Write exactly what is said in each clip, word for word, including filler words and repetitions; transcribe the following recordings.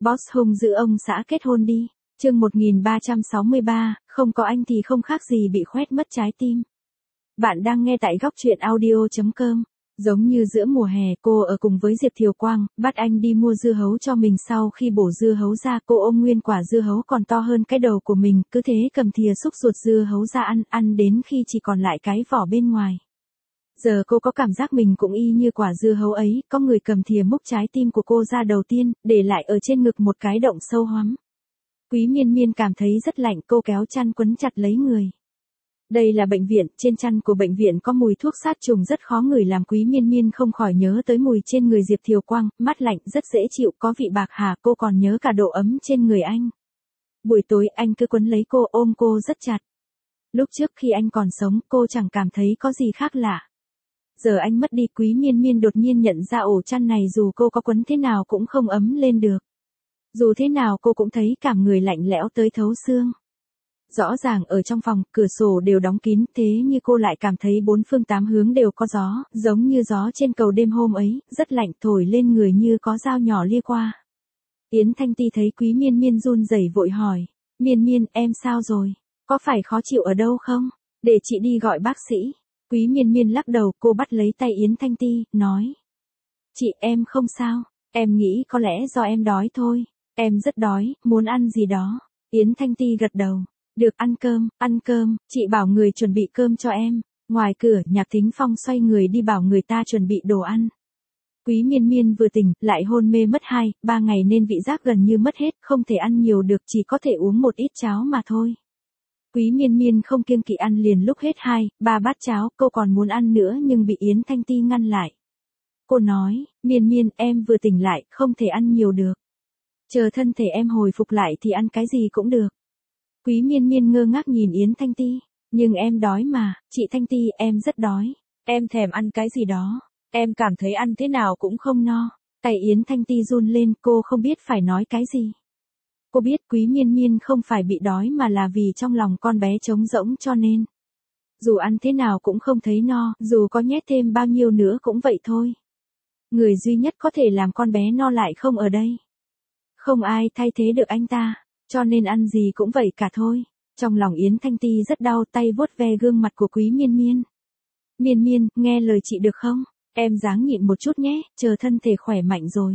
Boss hung dữ ông xã kết hôn đi. Chương một nghìn ba trăm sáu mươi ba, không có anh thì không khác gì bị khoét mất trái tim. Bạn đang nghe tại góc truyện audio chấm com. Giống như giữa mùa hè, cô ở cùng với Diệp Thiều Quang, bắt anh đi mua dưa hấu cho mình. Sau khi bổ dưa hấu ra, cô ôm nguyên quả dưa hấu còn to hơn cái đầu của mình, cứ thế cầm thìa xúc ruột dưa hấu ra ăn, ăn đến khi chỉ còn lại cái vỏ bên ngoài. Giờ cô có cảm giác mình cũng y như quả dưa hấu ấy, có người cầm thìa múc trái tim của cô ra đầu tiên, để lại ở trên ngực một cái động sâu hoắm. Quý Miên Miên cảm thấy rất lạnh, cô kéo chăn quấn chặt lấy người. Đây là bệnh viện, trên chăn của bệnh viện có mùi thuốc sát trùng rất khó ngửi làm Quý Miên Miên không khỏi nhớ tới mùi trên người Diệp Thiều Quang, mát lạnh rất dễ chịu, có vị bạc hà, cô còn nhớ cả độ ấm trên người anh. Buổi tối anh cứ quấn lấy cô, ôm cô rất chặt. Lúc trước khi anh còn sống, cô chẳng cảm thấy có gì khác lạ. Giờ anh mất đi, Quý Miên Miên đột nhiên nhận ra ổ chăn này dù cô có quấn thế nào cũng không ấm lên được. Dù thế nào cô cũng thấy cảm người lạnh lẽo tới thấu xương. Rõ ràng ở trong phòng, cửa sổ đều đóng kín, thế nhưng cô lại cảm thấy bốn phương tám hướng đều có gió, giống như gió trên cầu đêm hôm ấy, rất lạnh thổi lên người như có dao nhỏ lia qua. Yến Thanh Ti thấy Quý Miên Miên run rẩy vội hỏi, Miên Miên, em sao rồi? Có phải khó chịu ở đâu không? Để chị đi gọi bác sĩ. Quý Miên Miên lắc đầu, cô bắt lấy tay Yến Thanh Ti, nói. Chị, em không sao, em nghĩ có lẽ do em đói thôi. Em rất đói, muốn ăn gì đó. Yến Thanh Ti gật đầu. Được, ăn cơm, ăn cơm, chị bảo người chuẩn bị cơm cho em. Ngoài cửa, Nhạc Thính Phong xoay người đi bảo người ta chuẩn bị đồ ăn. Quý Miên Miên vừa tỉnh, lại hôn mê mất hai, ba ngày nên vị giác gần như mất hết, không thể ăn nhiều được, chỉ có thể uống một ít cháo mà thôi. Quý Miên Miên không kiêng kỵ ăn liền lúc hết hai, ba bát cháo, cô còn muốn ăn nữa nhưng bị Yến Thanh Ti ngăn lại. Cô nói, Miên Miên, em vừa tỉnh lại, không thể ăn nhiều được. Chờ thân thể em hồi phục lại thì ăn cái gì cũng được. Quý Miên Miên ngơ ngác nhìn Yến Thanh Ti, nhưng em đói mà, chị Thanh Ti, em rất đói. Em thèm ăn cái gì đó, em cảm thấy ăn thế nào cũng không no. Tay Yến Thanh Ti run lên, cô không biết phải nói cái gì. Cô biết Quý Miên Miên không phải bị đói mà là vì trong lòng con bé trống rỗng cho nên. Dù ăn thế nào cũng không thấy no, dù có nhét thêm bao nhiêu nữa cũng vậy thôi. Người duy nhất có thể làm con bé no lại không ở đây. Không ai thay thế được anh ta, cho nên ăn gì cũng vậy cả thôi. Trong lòng Yến Thanh Ti rất đau, tay vuốt ve gương mặt của Quý Miên Miên. Miên Miên, nghe lời chị được không? Em ráng nhịn một chút nhé, chờ thân thể khỏe mạnh rồi.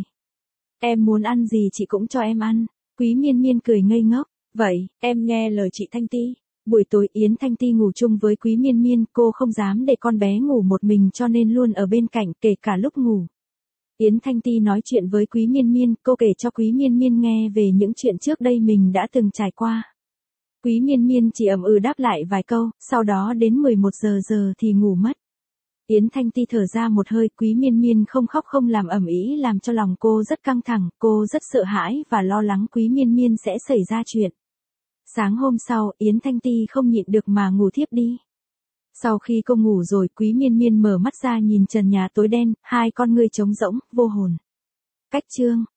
Em muốn ăn gì chị cũng cho em ăn. Quý Miên Miên cười ngây ngốc. Vậy, em nghe lời chị Thanh Ti. Buổi tối Yến Thanh Ti ngủ chung với Quý Miên Miên, cô không dám để con bé ngủ một mình cho nên luôn ở bên cạnh, kể cả lúc ngủ. Yến Thanh Ti nói chuyện với Quý Miên Miên, cô kể cho Quý Miên Miên nghe về những chuyện trước đây mình đã từng trải qua. Quý Miên Miên chỉ ậm ừ đáp lại vài câu, sau đó đến mười một giờ giờ thì ngủ mất. Yến Thanh Ti thở ra một hơi, Quý Miên Miên không khóc không làm ầm ĩ làm cho lòng cô rất căng thẳng, cô rất sợ hãi và lo lắng Quý Miên Miên sẽ xảy ra chuyện. Sáng hôm sau, Yến Thanh Ti không nhịn được mà ngủ thiếp đi. Sau khi cô ngủ rồi, Quý Miên Miên mở mắt ra nhìn trần nhà tối đen, hai con ngươi trống rỗng, vô hồn. Cách chương